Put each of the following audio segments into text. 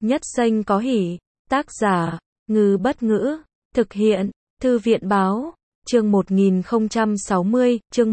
Nhất Xanh có hỉ. Tác giả, Ngư Bất Ngữ. Thực hiện, Thư viện Báo. Chương 1060, chương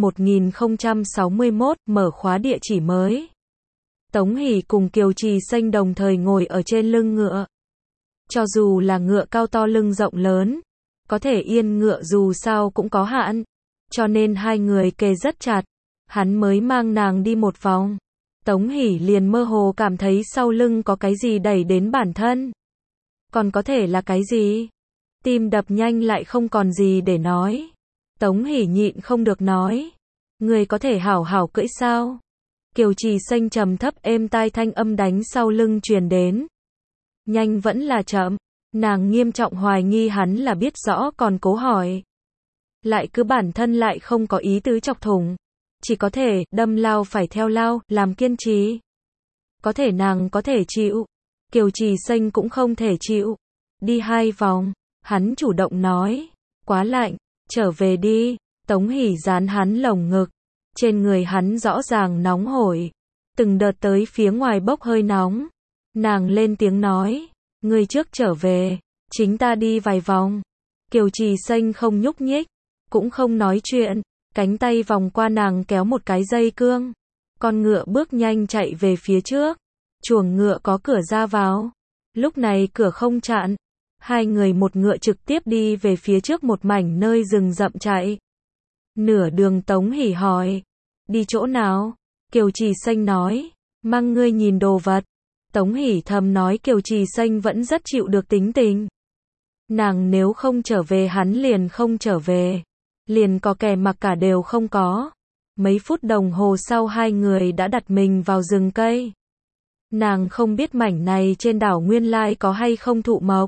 1061, mở khóa địa chỉ mới. Tống Hỷ cùng Kiều Trì Xanh đồng thời ngồi ở trên lưng ngựa. Cho dù là ngựa cao to lưng rộng lớn, có thể yên ngựa dù sao cũng có hạn, cho nên hai người kề rất chặt. Hắn mới mang nàng đi một vòng. Tống Hỷ liền mơ hồ cảm thấy sau lưng có cái gì đẩy đến bản thân. Còn có thể là cái gì? Tim đập nhanh lại không còn gì để nói. Tống Hỷ nhịn không được nói. Người có thể hảo hảo cưỡi sao? Kiều Trì Xanh trầm thấp êm tai thanh âm đánh sau lưng truyền đến. Nhanh vẫn là chậm. Nàng nghiêm trọng hoài nghi hắn là biết rõ còn cố hỏi. Lại cứ bản thân lại không có ý tứ chọc thủng. Chỉ có thể đâm lao phải theo lao, làm kiên trì. Có thể nàng có thể chịu. Kiều Trì Xanh cũng không thể chịu. Đi 2 vòng. Hắn chủ động nói. Quá lạnh, trở về đi. Tống Hỷ dán hắn lồng ngực. Trên người hắn rõ ràng nóng hổi. Từng đợt tới phía ngoài bốc hơi nóng. Nàng lên tiếng nói. Ngươi trước trở về. Chính ta đi vài vòng. Kiều Trì Xanh không nhúc nhích. Cũng không nói chuyện. Cánh tay vòng qua nàng kéo một cái dây cương. Con ngựa bước nhanh chạy về phía trước. Chuồng ngựa có cửa ra vào. Lúc này cửa không chặn. Hai người một ngựa trực tiếp đi về phía trước một mảnh nơi rừng rậm chạy. Nửa đường Tống Hỷ hỏi. Đi chỗ nào? Kiều Trì Xanh nói. Mang ngươi nhìn đồ vật. Tống Hỷ thầm nói Kiều Trì Xanh vẫn rất chịu được tính tình. Nàng nếu không trở về hắn liền không trở về. Liền có kẻ mặc cả đều không có. Mấy phút đồng hồ sau hai người đã đặt mình vào rừng cây. Nàng không biết mảnh này trên đảo nguyên lai có hay không thụ mộc.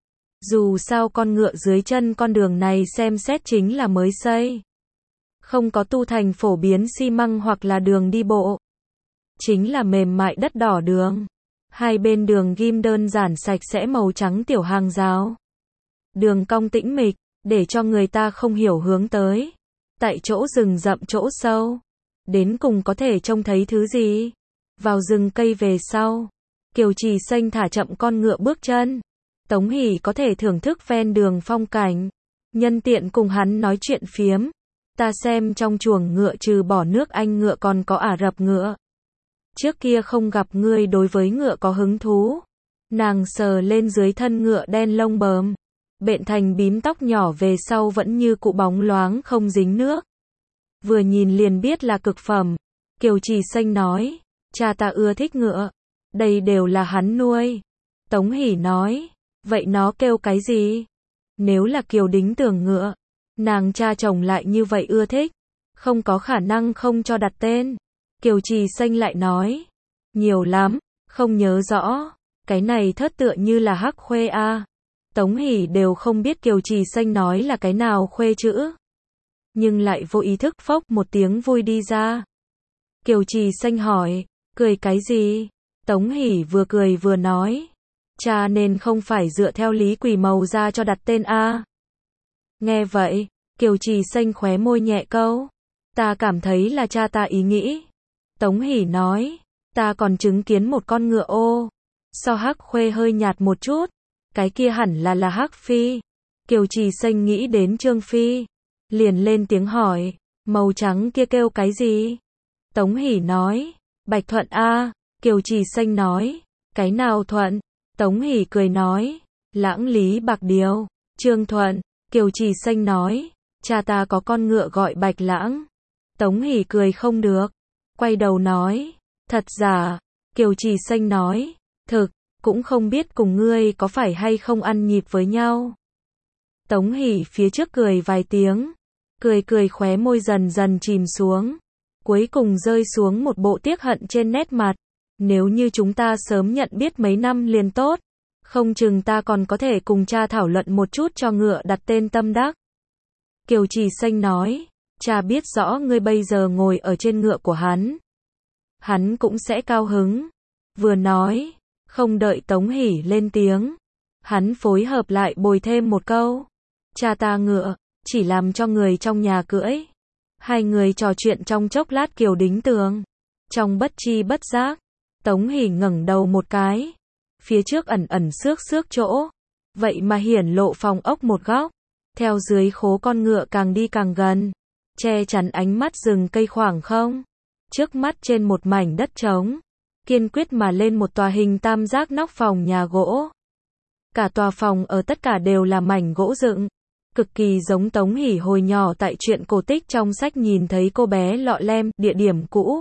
Dù sao con ngựa dưới chân con đường này xem xét chính là mới xây. Không có tu thành phổ biến xi măng hoặc là đường đi bộ. Chính là mềm mại đất đỏ đường. Hai bên đường ghim đơn giản sạch sẽ màu trắng tiểu hàng rào. Đường cong tĩnh mịch, để cho người ta không hiểu hướng tới. Tại chỗ rừng rậm chỗ sâu. Đến cùng có thể trông thấy thứ gì? Vào rừng cây về sau. Kiều Trì Xanh thả chậm con ngựa bước chân. Tống Hỷ có thể thưởng thức ven đường phong cảnh. Nhân tiện cùng hắn nói chuyện phiếm. Ta xem trong chuồng ngựa trừ bỏ nước Anh ngựa còn có Ả Rập ngựa. Trước kia không gặp ngươi đối với ngựa có hứng thú. Nàng sờ lên dưới thân ngựa đen lông bờm. Bện thành bím tóc nhỏ về sau vẫn như cụ bóng loáng không dính nước. Vừa nhìn liền biết là cực phẩm. Kiều Trì Xanh nói. Cha ta ưa thích ngựa. Đây đều là hắn nuôi. Tống Hỷ nói. Vậy nó kêu cái gì? Nếu là Kiều Đính Tường ngựa. Nàng cha chồng lại như vậy ưa thích. Không có khả năng không cho đặt tên. Kiều Trì Xanh lại nói. Nhiều lắm. Không nhớ rõ. Cái này thớt tựa như là hắc khuê a. Tống Hỷ đều không biết Kiều Trì Xanh nói là cái nào khuê chữ. Nhưng lại vô ý thức phốc một tiếng vui đi ra. Kiều Trì Xanh hỏi. Cười cái gì? Tống Hỷ vừa cười vừa nói. Cha nên không phải dựa theo lý quỷ màu ra cho đặt tên a. Nghe vậy, Kiều Trì Xanh khóe môi nhẹ câu. Ta cảm thấy là cha ta ý nghĩ. Tống Hỷ nói. Ta còn chứng kiến một con ngựa ô. So hắc khuê hơi nhạt một chút. Cái kia hẳn là hắc phi. Kiều Trì Xanh nghĩ đến Trương Phi. Liền lên tiếng hỏi. Màu trắng kia kêu cái gì? Tống Hỷ nói. Bạch Thuận a. Kiều Trì Xanh nói. Cái nào Thuận? Tống Hỷ cười nói. Lãng Lý Bạc Điêu. Trương Thuận. Kiều Trì Xanh nói. Cha ta có con ngựa gọi Bạch Lãng. Tống Hỷ cười không được. Quay đầu nói. Thật giả. Kiều Trì Xanh nói. Thực. Cũng không biết cùng ngươi có phải hay không ăn nhịp với nhau. Tống Hỷ phía trước cười vài tiếng. Cười khóe môi dần dần chìm xuống. Cuối cùng rơi xuống một bộ tiếc hận trên nét mặt. Nếu như chúng ta sớm nhận biết mấy năm liền tốt. Không chừng ta còn có thể cùng cha thảo luận một chút cho ngựa đặt tên tâm đắc. Kiều Trì Xanh nói. Cha biết rõ ngươi bây giờ ngồi ở trên ngựa của hắn. Hắn cũng sẽ cao hứng. Vừa nói. Không đợi Tống Hỷ lên tiếng. Hắn phối hợp lại bồi thêm một câu. Cha ta ngựa. Chỉ làm cho người trong nhà cưỡi. Hai người trò chuyện trong chốc lát Kiều Đính Tường. Trong bất chi bất giác. Tống Hỷ ngẩng đầu một cái. phía trước ẩn ẩn xước xước chỗ, vậy mà hiển lộ phòng ốc một góc, theo dưới khố con ngựa càng đi càng gần, che chắn ánh mắt rừng cây khoảng không, trước mắt trên một mảnh đất trống, kiên quyết mà lên một tòa hình tam giác nóc phòng nhà gỗ. Cả tòa phòng ở tất cả đều là mảnh gỗ dựng, cực kỳ giống Tống Hỷ hồi nhỏ tại truyện cổ tích trong sách nhìn thấy cô bé lọ lem, địa điểm cũ.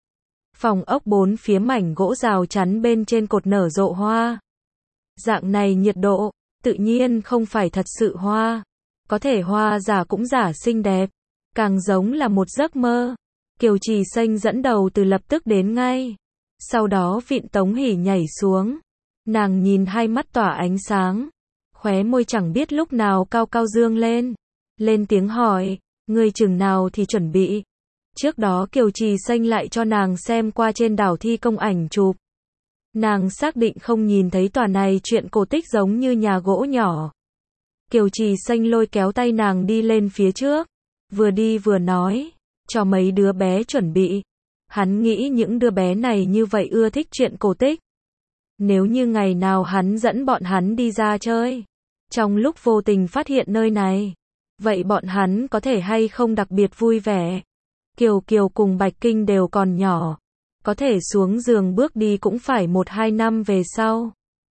Phòng ốc bốn phía mảnh gỗ rào chắn bên trên cột nở rộ hoa. Dạng này nhiệt độ, tự nhiên không phải thật sự hoa. Có thể hoa giả cũng giả xinh đẹp, càng giống là một giấc mơ. Kiều Trì Xanh dẫn đầu từ lập tức đến ngay. Sau đó vịn Tống Hỷ nhảy xuống. Nàng nhìn hai mắt tỏa ánh sáng. Khóe môi chẳng biết lúc nào cao cao dương lên. Lên tiếng hỏi, ngươi chừng nào thì chuẩn bị. Trước đó Kiều Trì Xanh lại cho nàng xem qua trên đảo thi công ảnh chụp. Nàng xác định không nhìn thấy tòa này chuyện cổ tích giống như nhà gỗ nhỏ. Kiều Trì Xanh lôi kéo tay nàng đi lên phía trước. Vừa đi vừa nói, cho mấy đứa bé chuẩn bị. Hắn nghĩ những đứa bé này như vậy ưa thích chuyện cổ tích. Nếu như ngày nào hắn dẫn bọn hắn đi ra chơi, trong lúc vô tình phát hiện nơi này, vậy bọn hắn có thể hay không đặc biệt vui vẻ. Kiều Kiều cùng Bạch Kinh đều còn nhỏ, có thể xuống giường bước đi cũng phải 1-2 năm về sau.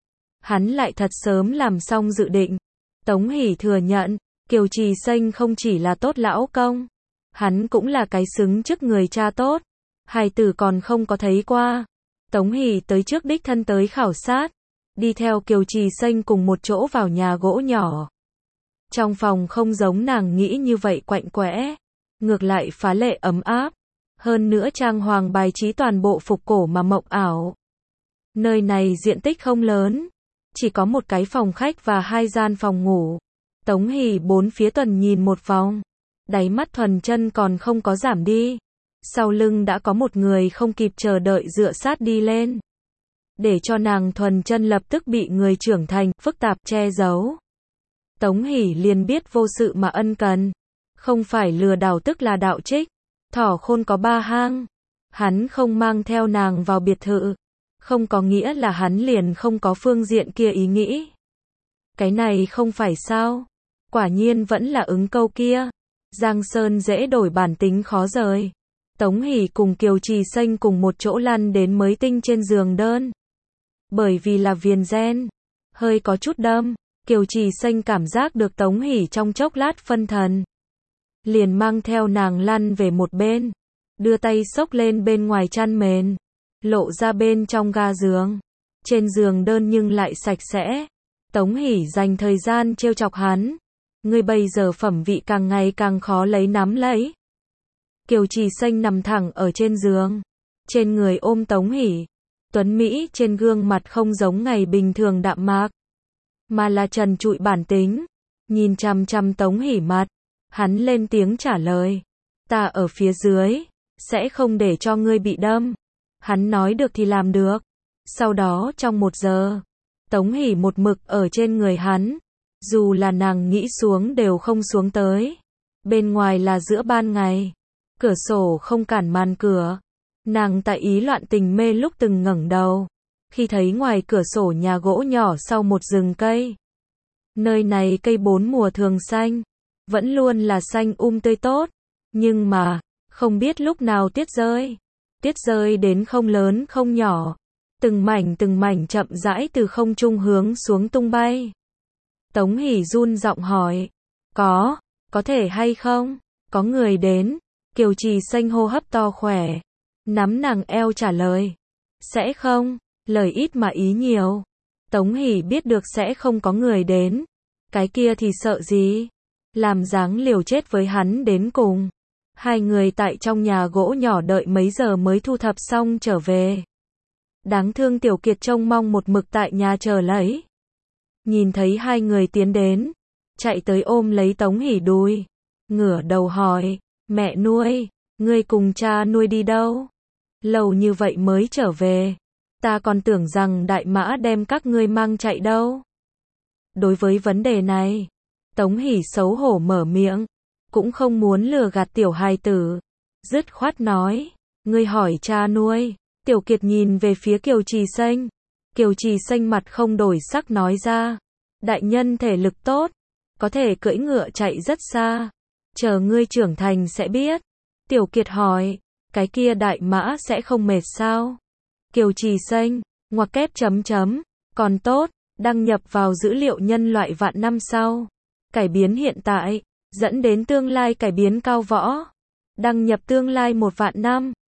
Hắn lại thật sớm làm xong dự định. Tống Hỷ thừa nhận, Kiều Trì Xanh không chỉ là tốt lão công, hắn cũng là cái xứng chức người cha tốt. Hài tử còn không có thấy qua. Tống Hỷ tới trước đích thân tới khảo sát, đi theo Kiều Trì Xanh cùng một chỗ vào nhà gỗ nhỏ. Trong phòng không giống nàng nghĩ như vậy quạnh quẽ, ngược lại phá lệ ấm áp, hơn nữa trang hoàng bài trí toàn bộ phục cổ mà mộng ảo. Nơi này diện tích không lớn, chỉ có một cái phòng khách và 2 gian phòng ngủ. Tống Hỷ bốn phía tuần nhìn một vòng, đáy mắt thuần chân còn không có giảm đi. Sau lưng đã có một người không kịp chờ đợi dựa sát đi lên. Để cho nàng thuần chân lập tức bị người trưởng thành, phức tạp che giấu. Tống Hỷ liền biết vô sự mà ân cần. Không phải lừa đảo tức là đạo trích. Thỏ khôn có 3 hang. Hắn không mang theo nàng vào biệt thự. Không có nghĩa là hắn liền không có phương diện kia ý nghĩ. Cái này không phải sao. Quả nhiên vẫn là ứng câu kia. Giang sơn dễ đổi bản tính khó rời. Tống Hỷ cùng Kiều Trì Xanh cùng một chỗ lăn đến mới tinh trên giường đơn. Bởi vì là viền ren, hơi có chút đâm, Kiều Trì Xanh cảm giác được Tống Hỷ trong chốc lát phân thần. Liền mang theo nàng lăn về một bên, đưa tay xốc lên bên ngoài chăn mền, lộ ra bên trong ga giường. Trên giường đơn nhưng lại sạch sẽ. Tống Hỷ dành thời gian trêu chọc hắn. Ngươi bây giờ phẩm vị càng ngày càng khó lấy nắm lấy. Kiều Trì Xanh nằm thẳng ở trên giường, trên người ôm Tống Hỷ. Tuấn Mỹ trên gương mặt không giống ngày bình thường đạm mạc, mà là trần trụi bản tính. Nhìn chằm chằm Tống Hỷ mặt, hắn lên tiếng trả lời. Ta ở phía dưới, sẽ không để cho ngươi bị đâm. Hắn nói được thì làm được. Sau đó trong 1 giờ, Tống Hỷ một mực ở trên người hắn. Dù là nàng nghĩ xuống đều không xuống tới. Bên ngoài là giữa ban ngày. Cửa sổ không cản màn cửa. Nàng tại ý loạn tình mê lúc từng ngẩng đầu. Khi thấy ngoài cửa sổ nhà gỗ nhỏ sau một rừng cây. Nơi này cây 4 mùa thường xanh. Vẫn luôn là xanh tươi tốt. Nhưng mà, không biết lúc nào tiết rơi. Tiết rơi đến không lớn không nhỏ. Từng mảnh chậm rãi từ không trung hướng xuống tung bay. Tống Hỷ run giọng hỏi. Có thể hay không? Có người đến. Kiều Trì Xanh hô hấp to khỏe. Nắm nàng eo trả lời. Sẽ không, lời ít mà ý nhiều. Tống Hỷ biết được sẽ không có người đến. Cái kia thì sợ gì? Làm dáng liều chết với hắn đến cùng. Hai người tại trong nhà gỗ nhỏ đợi mấy giờ mới thu thập xong trở về. Đáng thương Tiểu Kiệt trông mong một mực tại nhà chờ lấy. Nhìn thấy hai người tiến đến, chạy tới ôm lấy Tống Hỷ đùi. Ngửa đầu hỏi. Mẹ nuôi, ngươi cùng cha nuôi đi đâu? Lâu như vậy mới trở về. Ta còn tưởng rằng đại mã đem các ngươi mang chạy đâu. Đối với vấn đề này, Tống Hỷ xấu hổ mở miệng. Cũng không muốn lừa gạt tiểu hài tử. Dứt khoát nói. Ngươi hỏi cha nuôi. Tiểu Kiệt nhìn về phía Kiều Trì Xanh. Kiều Trì xanh mặt không đổi sắc nói ra. Đại nhân thể lực tốt, có thể cưỡi ngựa chạy rất xa. Chờ ngươi trưởng thành sẽ biết. Tiểu Kiệt hỏi, cái kia đại mã sẽ không mệt sao? Kiều Trì xanh, ngoặc kép chấm chấm, còn tốt, đăng nhập vào dữ liệu nhân loại vạn năm sau. Cải biến hiện tại, dẫn đến tương lai cải biến cao võ. Đăng nhập tương lai 1 vạn năm.